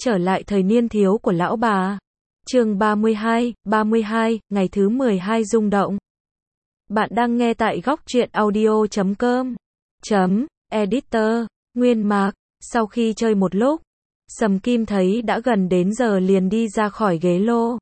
Trở lại thời niên thiếu của lão bà. Chương 32, ngày thứ 12 rung động. Bạn đang nghe tại góc truyện audio.com. Editor, Nguyên Mạc. Sau khi chơi một lúc, Sầm Kim thấy đã gần đến giờ liền đi ra khỏi ghế lô.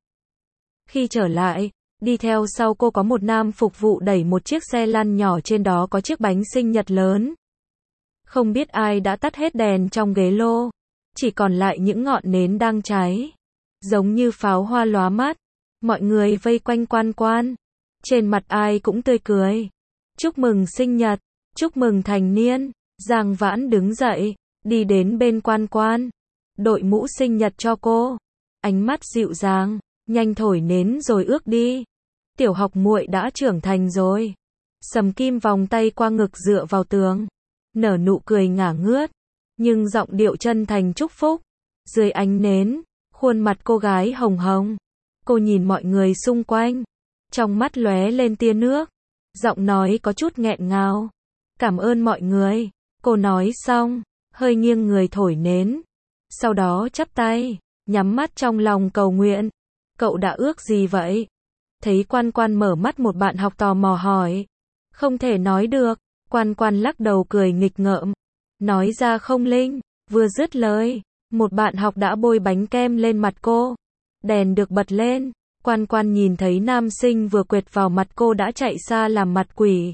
Khi trở lại, đi theo sau cô có một nam phục vụ đẩy một chiếc xe lăn nhỏ, trên đó có chiếc bánh sinh nhật lớn. Không biết ai đã tắt hết đèn trong ghế lô, chỉ còn lại những ngọn nến đang cháy, giống như pháo hoa lóa mắt. Mọi người vây quanh Quan Quan, trên mặt ai cũng tươi cười. Chúc mừng sinh nhật, chúc mừng thành niên. Giang Vãn đứng dậy, đi đến bên Quan Quan, đội mũ sinh nhật cho cô, ánh mắt dịu dàng, nhanh thổi nến rồi ước đi. Tiểu học muội đã trưởng thành rồi. Sầm Kim vòng tay qua ngực dựa vào tường, nở nụ cười ngả ngớt, nhưng giọng điệu chân thành chúc phúc. Dưới ánh nến, khuôn mặt cô gái hồng hồng. Cô nhìn mọi người xung quanh, trong mắt lóe lên tia nước, giọng nói có chút nghẹn ngào. Cảm ơn mọi người. Cô nói xong, hơi nghiêng người thổi nến, sau đó chắp tay, nhắm mắt trong lòng cầu nguyện. Cậu đã ước gì vậy? Thấy Quan Quan mở mắt, một bạn học tò mò hỏi. Không thể nói được. Quan Quan lắc đầu cười nghịch ngợm, nói ra không linh. Vừa dứt lời, một bạn học đã bôi bánh kem lên mặt cô. Đèn được bật lên, Quan Quan nhìn thấy nam sinh vừa quệt vào mặt cô đã chạy xa làm mặt quỷ.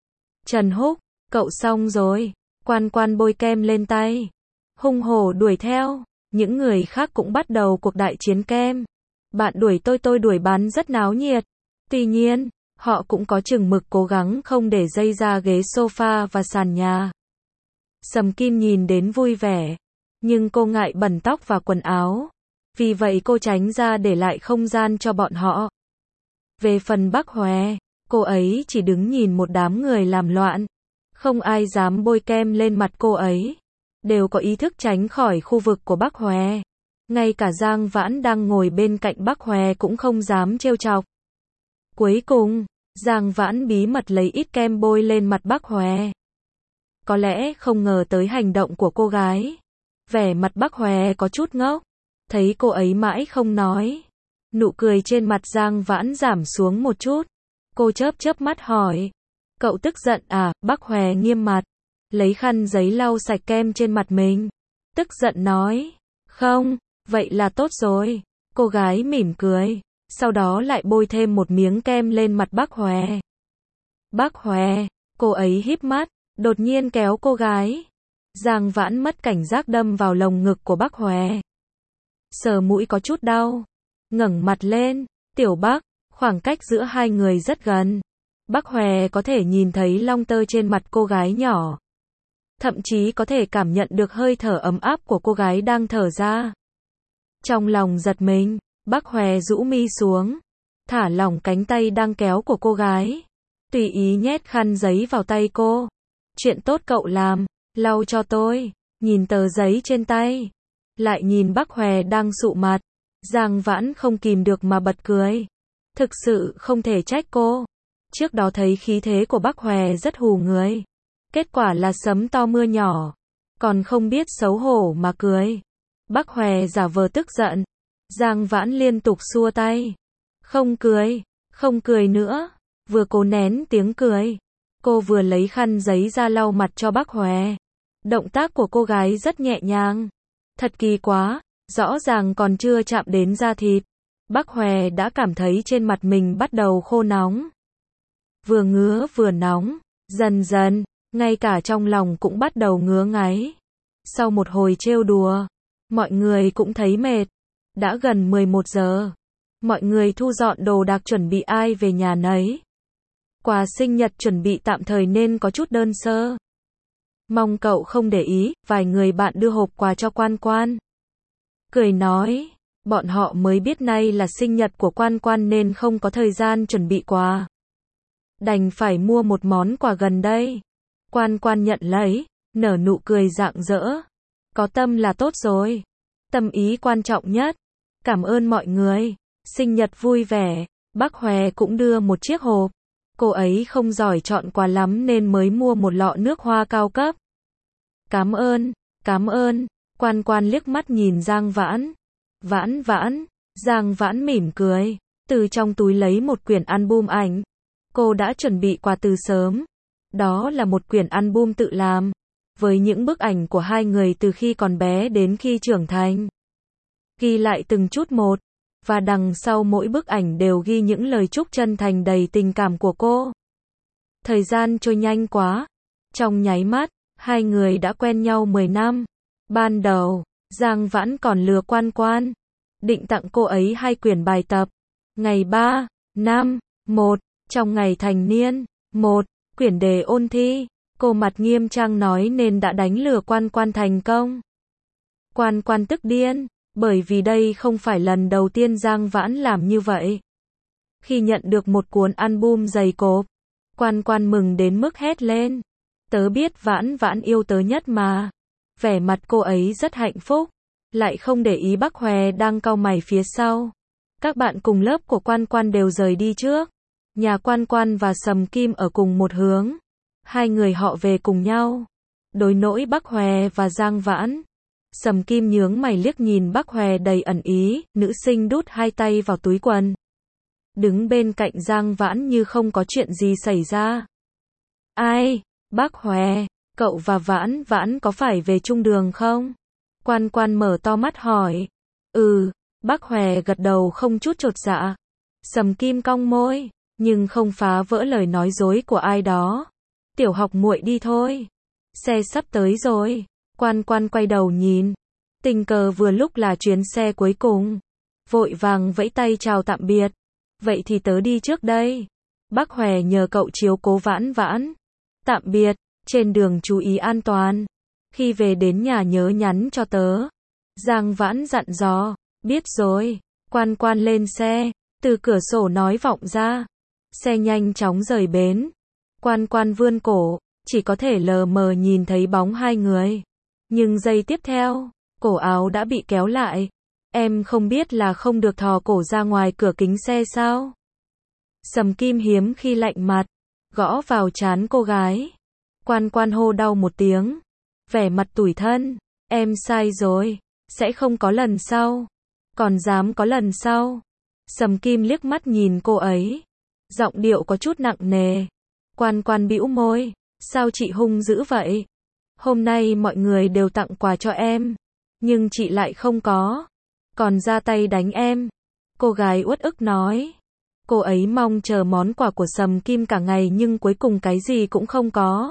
Trần Húc, cậu xong rồi. Quan Quan bôi kem lên tay, hung hổ đuổi theo. Những người khác cũng bắt đầu cuộc đại chiến kem. Bạn đuổi tôi đuổi bắn rất náo nhiệt. Tuy nhiên, họ cũng có chừng mực cố gắng không để dây ra ghế sofa và sàn nhà. Sầm Kim nhìn đến vui vẻ, nhưng cô ngại bẩn tóc và quần áo, vì vậy cô tránh ra để lại không gian cho bọn họ. Về phần Bắc Hòe, cô ấy chỉ đứng nhìn một đám người làm loạn. Không ai dám bôi kem lên mặt cô ấy, đều có ý thức tránh khỏi khu vực của Bắc Hòe. Ngay cả Giang Vãn đang ngồi bên cạnh Bắc Hòe cũng không dám trêu chọc. Cuối cùng, Giang Vãn bí mật lấy ít kem bôi lên mặt Bắc Hòe. Có lẽ không ngờ tới hành động của cô gái. Vẻ mặt Bắc Hòe có chút ngốc, thấy cô ấy mãi không nói. Nụ cười trên mặt Giang Vãn giảm xuống một chút. Cô chớp mắt hỏi. Cậu tức giận à? Bắc Hòe nghiêm mặt, lấy khăn giấy lau sạch kem trên mặt mình. Tức giận nói. Không, vậy là tốt rồi. Cô gái mỉm cười, sau đó lại bôi thêm một miếng kem lên mặt Bắc Hòe. Bắc Hòe, cô ấy híp mắt, đột nhiên kéo cô gái. Giang Vãn mất cảnh giác đâm vào lồng ngực của Bắc Hòe. Sờ mũi có chút đau, ngẩng mặt lên. Tiểu Bắc, khoảng cách giữa hai người rất gần. Bắc Hòe có thể nhìn thấy long tơ trên mặt cô gái nhỏ, thậm chí có thể cảm nhận được hơi thở ấm áp của cô gái đang thở ra. Trong lòng giật mình, Bắc Hòe rũ mi xuống, thả lỏng cánh tay đang kéo của cô gái, tùy ý nhét khăn giấy vào tay cô. Chuyện tốt cậu làm, lau cho tôi. Nhìn tờ giấy trên tay, lại nhìn Bắc Hòe đang sụ mặt, Giang Vãn không kìm được mà bật cười. Thực sự không thể trách cô. Trước đó thấy khí thế của Bắc Hòe rất hù người, kết quả là sấm to mưa nhỏ, còn không biết xấu hổ mà cười. Bắc Hòe giả vờ tức giận, Giang Vãn liên tục xua tay. Không cười nữa. Vừa cố nén tiếng cười, cô vừa lấy khăn giấy ra lau mặt cho Bắc Hòe. Động tác của cô gái rất nhẹ nhàng. Thật kỳ quá, rõ ràng còn chưa chạm đến da thịt, Bắc Hòe đã cảm thấy trên mặt mình bắt đầu khô nóng. Vừa ngứa vừa nóng, dần dần, ngay cả trong lòng cũng bắt đầu ngứa ngáy. Sau một hồi trêu đùa, mọi người cũng thấy mệt. Đã gần 11 giờ. Mọi người thu dọn đồ đạc chuẩn bị ai về nhà nấy. Quà sinh nhật chuẩn bị tạm thời nên có chút đơn sơ. Mong cậu không để ý. Vài người bạn đưa hộp quà cho Quan Quan, cười nói, bọn họ mới biết nay là sinh nhật của Quan Quan nên không có thời gian chuẩn bị quà, đành phải mua một món quà gần đây. Quan Quan nhận lấy, nở nụ cười rạng rỡ. Có tâm là tốt rồi. Tâm ý quan trọng nhất. Cảm ơn mọi người. Sinh nhật vui vẻ. Bắc Hòe cũng đưa một chiếc hộp. Cô ấy không giỏi chọn quà lắm nên mới mua một lọ nước hoa cao cấp. Cảm ơn. Quan Quan liếc mắt nhìn Giang Vãn. Vãn Vãn, Giang Vãn mỉm cười, từ trong túi lấy một quyển album ảnh. Cô đã chuẩn bị quà từ sớm. Đó là một quyển album tự làm, với những bức ảnh của hai người từ khi còn bé đến khi trưởng thành. Ghi lại từng chút một, và đằng sau mỗi bức ảnh đều ghi những lời chúc chân thành đầy tình cảm của cô. Thời gian trôi nhanh quá. Trong nháy mắt, hai người đã quen nhau 10 năm. Ban đầu, Giang Vãn còn lừa Quan Quan, định tặng cô ấy 2 quyển bài tập. Ngày 3, 5, 1, trong ngày thành niên, 1, quyển đề ôn thi, cô mặt nghiêm trang nói nên đã đánh lừa Quan Quan thành công. Quan Quan tức điên, bởi vì đây không phải lần đầu tiên Giang Vãn làm như vậy. Khi nhận được một cuốn album dày cộp, Quan Quan mừng đến mức hét lên. Tớ biết Vãn Vãn yêu tớ nhất mà. Vẻ mặt cô ấy rất hạnh phúc, lại không để ý Bắc Hòe đang cau mày phía sau. Các bạn cùng lớp của Quan Quan đều rời đi trước. Nhà Quan Quan và Sầm Kim ở cùng một hướng. Hai người họ về cùng nhau. Đối nỗi Bắc Hòe và Giang Vãn. Sầm Kim nhướng mày liếc nhìn Bắc Hòe đầy ẩn ý, nữ sinh đút 2 tay vào túi quần. Đứng bên cạnh Giang Vãn như không có chuyện gì xảy ra. Ai? Bắc Hòe, cậu và Vãn Vãn có phải về chung đường không? Quan Quan mở to mắt hỏi. Bắc Hòe gật đầu không chút chột dạ. Sầm Kim cong môi, nhưng không phá vỡ lời nói dối của ai đó. Tiểu Học muội đi thôi. Xe sắp tới rồi. Quan Quan quay đầu nhìn. Tình cờ vừa lúc là chuyến xe cuối cùng. Vội vàng vẫy tay chào tạm biệt. Vậy thì tớ đi trước đây. Bắc Hòe nhờ cậu chiếu cố Vãn Vãn. Tạm biệt, trên đường chú ý an toàn. Khi về đến nhà nhớ nhắn cho tớ. Giang Vãn dặn dò. Biết rồi. Quan Quan lên xe, từ cửa sổ nói vọng ra. Xe nhanh chóng rời bến. Quan Quan vươn cổ, chỉ có thể lờ mờ nhìn thấy bóng hai người. Nhưng giây tiếp theo, cổ áo đã bị kéo lại. Em không biết là không được thò cổ ra ngoài cửa kính xe sao? Sầm Kim hiếm khi lạnh mặt, gõ vào trán cô gái. Quan Quan hô đau một tiếng, vẻ mặt tủi thân. Em sai rồi, sẽ không có lần sau. Còn dám có lần sau? Sầm Kim liếc mắt nhìn cô ấy, giọng điệu có chút nặng nề. Quan Quan bĩu môi, sao chị hung dữ vậy? Hôm nay mọi người đều tặng quà cho em, nhưng chị lại không có, còn ra tay đánh em. Cô gái uất ức nói. Cô ấy mong chờ món quà của Sầm Kim cả ngày nhưng cuối cùng cái gì cũng không có.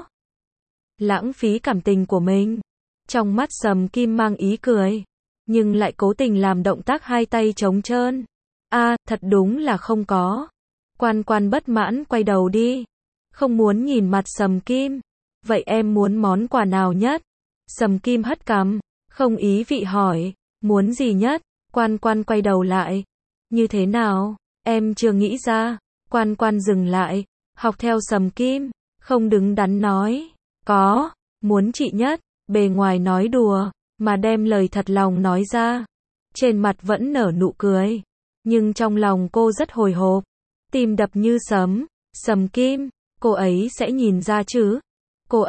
Lãng phí cảm tình của mình. Trong mắt Sầm Kim mang ý cười, nhưng lại cố tình làm động tác 2 tay trống trơn. Thật đúng là không có. Quan Quan bất mãn quay đầu đi, không muốn nhìn mặt Sầm Kim. Vậy em muốn món quà nào nhất? Sầm Kim hất cằm, không ý vị hỏi. Muốn gì nhất? Quan Quan quay đầu lại. Như thế nào? Em chưa nghĩ ra. Quan Quan dừng lại, học theo Sầm Kim, không đứng đắn nói. Có, muốn chị nhất. Bề ngoài nói đùa, mà đem lời thật lòng nói ra. Trên mặt vẫn nở nụ cười, nhưng trong lòng cô rất hồi hộp, tim đập như sấm. Sầm Kim, cô ấy sẽ nhìn ra chứ? Cô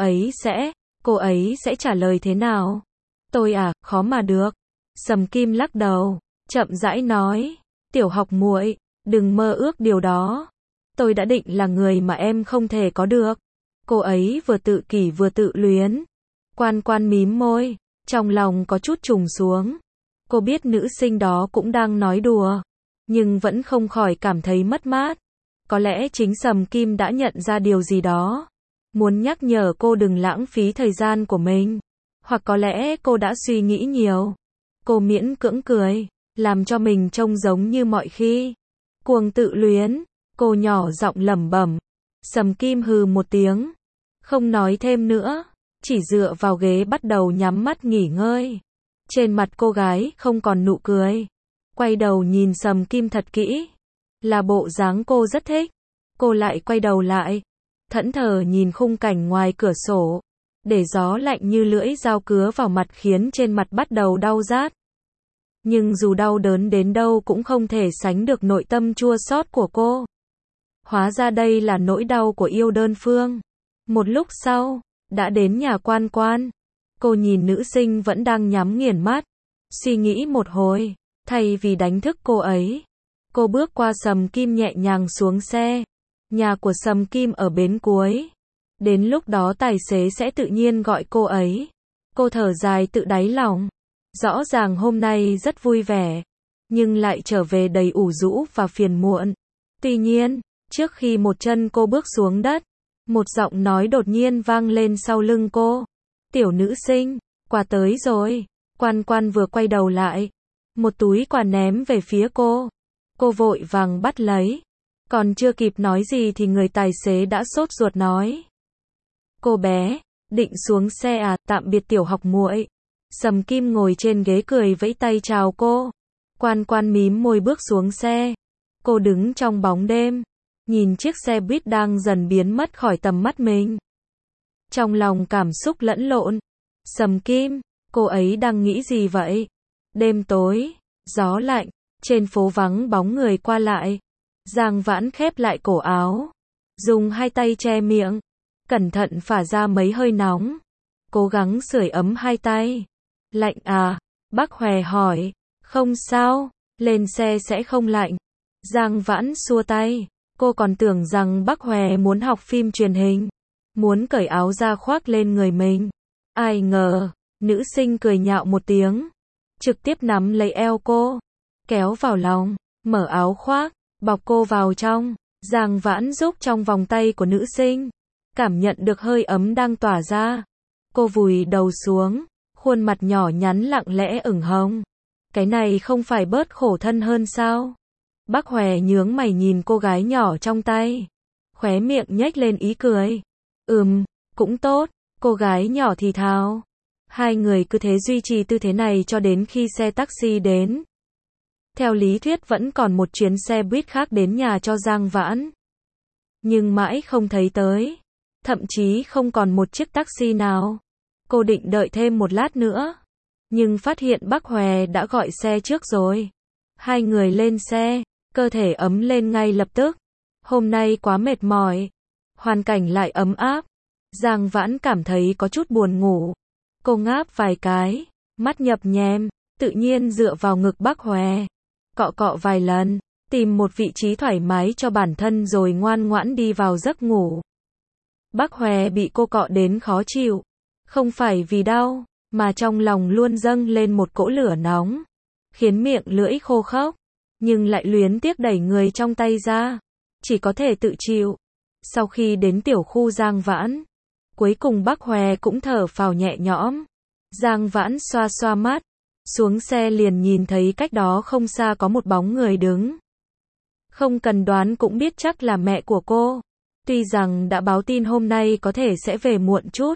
ấy sẽ trả lời thế nào? Tôi khó mà được. Sầm Kim lắc đầu, chậm rãi nói. Tiểu Học muội, đừng mơ ước điều đó. Tôi đã định là người mà em không thể có được. Cô ấy vừa tự kỷ vừa tự luyến. Quan Quan mím môi, trong lòng có chút trùng xuống. Cô biết nữ sinh đó cũng đang nói đùa, nhưng vẫn không khỏi cảm thấy mất mát. Có lẽ chính Sầm Kim đã nhận ra điều gì đó, muốn nhắc nhở cô đừng lãng phí thời gian của mình. Hoặc có lẽ cô đã suy nghĩ nhiều. Cô miễn cưỡng cười, làm cho mình trông giống như mọi khi. Cuồng tự luyến, cô nhỏ giọng lẩm bẩm. Sầm Kim hừ một tiếng, không nói thêm nữa, chỉ dựa vào ghế bắt đầu nhắm mắt nghỉ ngơi. Trên mặt cô gái không còn nụ cười, quay đầu nhìn Sầm Kim thật kỹ, là bộ dáng cô rất thích. Cô lại quay đầu lại, thẫn thờ nhìn khung cảnh ngoài cửa sổ, để gió lạnh như lưỡi dao cứa vào mặt khiến trên mặt bắt đầu đau rát. Nhưng dù đau đớn đến đâu cũng không thể sánh được nội tâm chua xót của cô. Hóa ra đây là nỗi đau của yêu đơn phương. Một lúc sau, đã đến nhà Quan Quan. Cô nhìn nữ sinh vẫn đang nhắm nghiền mắt, suy nghĩ một hồi, thay vì đánh thức cô ấy, cô bước qua Sầm Kim nhẹ nhàng xuống xe. Nhà của Sầm Kim ở bến cuối. Đến lúc đó tài xế sẽ tự nhiên gọi cô ấy. Cô thở dài tự đáy lòng. Rõ ràng hôm nay rất vui vẻ, nhưng lại trở về đầy ủ rũ và phiền muộn. Tuy nhiên, trước khi một chân cô bước xuống đất, một giọng nói đột nhiên vang lên sau lưng cô. Tiểu nữ sinh, quà tới rồi. Quan Quan vừa quay đầu lại, một túi quà ném về phía cô. Cô vội vàng bắt lấy. Còn chưa kịp nói gì thì người tài xế đã sốt ruột nói. Cô bé, định xuống xe à, tạm biệt tiểu học muội. Sầm Kim ngồi trên ghế cười vẫy tay chào cô. Quan Quan mím môi bước xuống xe. Cô đứng trong bóng đêm, nhìn chiếc xe buýt đang dần biến mất khỏi tầm mắt mình. Trong lòng cảm xúc lẫn lộn. Sầm Kim, cô ấy đang nghĩ gì vậy? Đêm tối, gió lạnh, trên phố vắng bóng người qua lại. Giang Vãn khép lại cổ áo, dùng hai tay che miệng, cẩn thận phả ra mấy hơi nóng, cố gắng sưởi ấm hai tay. Lạnh à? Bác Hòe hỏi. Không sao, lên xe sẽ không lạnh. Giang Vãn xua tay, cô còn tưởng rằng bác Hòe muốn học phim truyền hình, muốn cởi áo ra khoác lên người mình. Ai ngờ, nữ sinh cười nhạo một tiếng, trực tiếp nắm lấy eo cô, kéo vào lòng, mở áo khoác, bọc cô vào trong. Giang Vãn giúp trong vòng tay của nữ sinh, cảm nhận được hơi ấm đang tỏa ra. Cô vùi đầu xuống, khuôn mặt nhỏ nhắn lặng lẽ ửng hồng. Cái này không phải bớt khổ thân hơn sao? Bác Hòe nhướng mày nhìn cô gái nhỏ trong tay, khóe miệng nhếch lên ý cười. Cũng tốt, cô gái nhỏ thì thào. Hai người cứ thế duy trì tư thế này cho đến khi xe taxi đến. Theo lý thuyết vẫn còn một chuyến xe buýt khác đến nhà cho Giang Vãn, nhưng mãi không thấy tới, thậm chí không còn một chiếc taxi nào. Cô định đợi thêm một lát nữa, nhưng phát hiện bác Hòe đã gọi xe trước rồi. Hai người lên xe, cơ thể ấm lên ngay lập tức. Hôm nay quá mệt mỏi, hoàn cảnh lại ấm áp. Giang Vãn cảm thấy có chút buồn ngủ. Cô ngáp vài cái, mắt nhập nhèm, tự nhiên dựa vào ngực bác Hòe, cọ cọ vài lần, tìm một vị trí thoải mái cho bản thân rồi ngoan ngoãn đi vào giấc ngủ. Bác Hòe bị cô cọ đến khó chịu, không phải vì đau, mà trong lòng luôn dâng lên một cỗ lửa nóng, khiến miệng lưỡi khô khốc, nhưng lại luyến tiếc đẩy người trong tay ra, chỉ có thể tự chịu. Sau khi đến tiểu khu Giang Vãn, cuối cùng bác Hòe cũng thở phào nhẹ nhõm. Giang Vãn xoa xoa mắt, xuống xe liền nhìn thấy cách đó không xa có một bóng người đứng. Không cần đoán cũng biết chắc là mẹ của cô. Tuy rằng đã báo tin hôm nay có thể sẽ về muộn chút,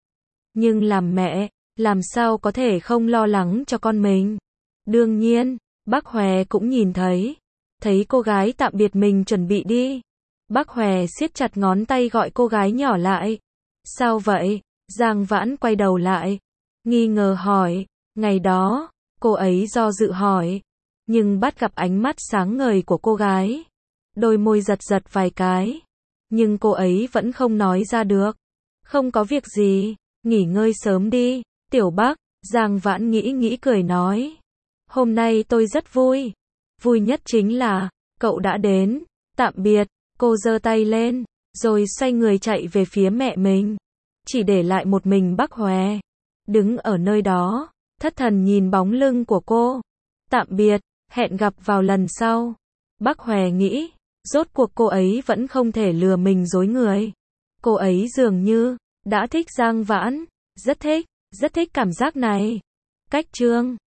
nhưng làm mẹ, làm sao có thể không lo lắng cho con mình. Đương nhiên, bác Hòe cũng nhìn thấy. Thấy cô gái tạm biệt mình chuẩn bị đi, bác Hòe siết chặt ngón tay gọi cô gái nhỏ lại. Sao vậy? Giang Vãn quay đầu lại, nghi ngờ hỏi. Ngày đó, cô ấy do dự hỏi, nhưng bắt gặp ánh mắt sáng ngời của cô gái. Đôi môi giật giật vài cái, nhưng cô ấy vẫn không nói ra được. Không có việc gì, nghỉ ngơi sớm đi, tiểu bác. Giang Vãn nghĩ cười nói. Hôm nay tôi rất vui. Vui nhất chính là, cậu đã đến. Tạm biệt. Cô giơ tay lên, rồi xoay người chạy về phía mẹ mình. Chỉ để lại một mình bác Hòe, đứng ở nơi đó, thất thần nhìn bóng lưng của cô. Tạm biệt, hẹn gặp vào lần sau. Bác Hòe nghĩ, rốt cuộc cô ấy vẫn không thể lừa mình dối người. Cô ấy dường như đã thích Giang Vãn, rất thích cảm giác này. Cách chương